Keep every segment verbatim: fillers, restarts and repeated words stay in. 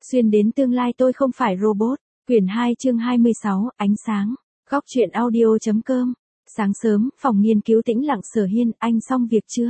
Xuyên đến tương lai tôi không phải robot. Quyển hai chương hai mươi sáu, ánh sáng. Góc truyện audio.com. Sáng sớm, phòng nghiên cứu tĩnh lặng. Sở Hiên, anh xong việc chưa?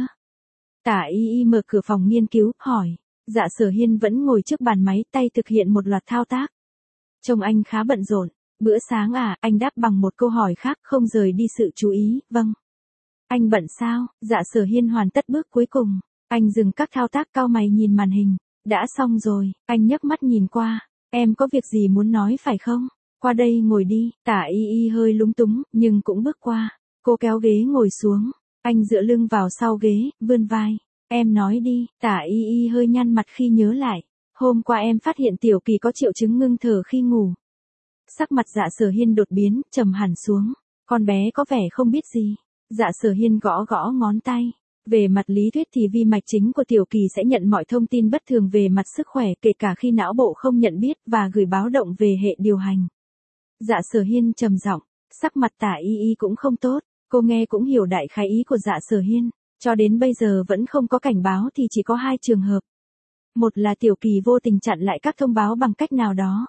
Tả Y Y mở cửa phòng nghiên cứu, hỏi. Dạ Sở Hiên vẫn ngồi trước bàn máy, tay thực hiện một loạt thao tác. Trông anh khá bận rộn. Bữa sáng à, anh đáp bằng một câu hỏi khác, không rời đi sự chú ý. Vâng. Anh bận sao? Dạ Sở Hiên hoàn tất bước cuối cùng. Anh dừng các thao tác, cau mày nhìn màn hình. Đã xong rồi, anh nhấc mắt nhìn qua. Em có việc gì muốn nói phải không? Qua đây ngồi đi. Tả Y Y hơi lúng túng, nhưng cũng bước qua. Cô kéo ghế ngồi xuống. Anh dựa lưng vào sau ghế, vươn vai. Em nói đi. Tả Y Y hơi nhăn mặt khi nhớ lại. Hôm qua em phát hiện Tiểu Kỳ có triệu chứng ngưng thở khi ngủ. Sắc mặt Dạ Sở Hiên đột biến, trầm hẳn xuống. Con bé có vẻ không biết gì. Dạ Sở Hiên gõ gõ ngón tay. Về mặt lý thuyết thì vi mạch chính của Tiểu Kỳ sẽ nhận mọi thông tin bất thường về mặt sức khỏe, kể cả khi não bộ không nhận biết, và gửi báo động về hệ điều hành. Dạ Sở Hiên trầm giọng, sắc mặt Tả Y Y cũng không tốt, cô nghe cũng hiểu đại khái ý của Dạ Sở Hiên, cho đến bây giờ vẫn không có cảnh báo thì chỉ có hai trường hợp. Một là Tiểu Kỳ vô tình chặn lại các thông báo bằng cách nào đó.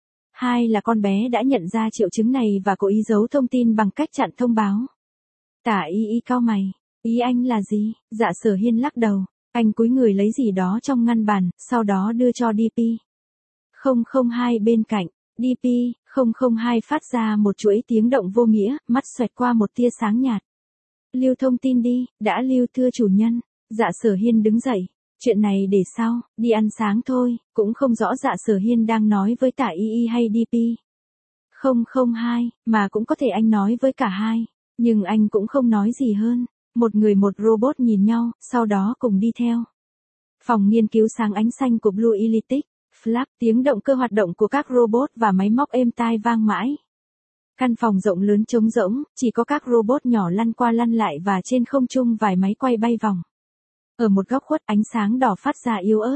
Hai là con bé đã nhận ra triệu chứng này và cố ý giấu thông tin bằng cách chặn thông báo. Tả Y Y cau mày. Ý anh là gì? Dạ Sở Hiên lắc đầu. Anh cúi người lấy gì đó trong ngăn bàn, sau đó đưa cho đê pê. không không hai bên cạnh, đê pê không không hai phát ra một chuỗi tiếng động vô nghĩa, mắt xoẹt qua một tia sáng nhạt. Lưu thông tin đi, đã lưu thưa chủ nhân. Dạ Sở Hiên đứng dậy. Chuyện này để sau, đi ăn sáng thôi, cũng không rõ Dạ Sở Hiên đang nói với Tả Y Y hay đê pê. không không hai, mà cũng có thể anh nói với cả hai, nhưng anh cũng không nói gì hơn. Một người một robot nhìn nhau, sau đó cùng đi theo. Phòng nghiên cứu sáng ánh xanh của Blue Elytic, Flap, tiếng động cơ hoạt động của các robot và máy móc êm tai vang mãi. Căn phòng rộng lớn trống rỗng, chỉ có các robot nhỏ lăn qua lăn lại và trên không trung vài máy quay bay vòng. Ở một góc khuất, ánh sáng đỏ phát ra yếu ớt.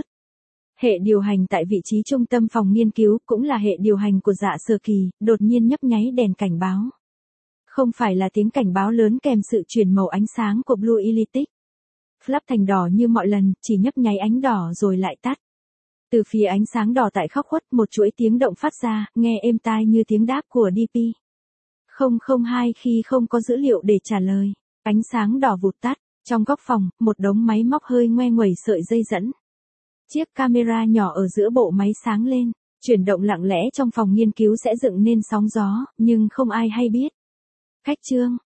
Hệ điều hành tại vị trí trung tâm phòng nghiên cứu, cũng là hệ điều hành của Dạ Sở Kỳ, đột nhiên nhấp nháy đèn cảnh báo. Không phải là tiếng cảnh báo lớn kèm sự chuyển màu ánh sáng của Blue Elytic. Flap thành đỏ như mọi lần, chỉ nhấp nháy ánh đỏ rồi lại tắt. Từ phía ánh sáng đỏ tại góc khuất, một chuỗi tiếng động phát ra, nghe êm tai như tiếng đáp của đê pê. không không hai khi không có dữ liệu để trả lời. Ánh sáng đỏ vụt tắt. Trong góc phòng, một đống máy móc hơi ngoe nguẩy sợi dây dẫn. Chiếc camera nhỏ ở giữa bộ máy sáng lên. Chuyển động lặng lẽ trong phòng nghiên cứu sẽ dựng nên sóng gió, nhưng không ai hay biết. Cách chương,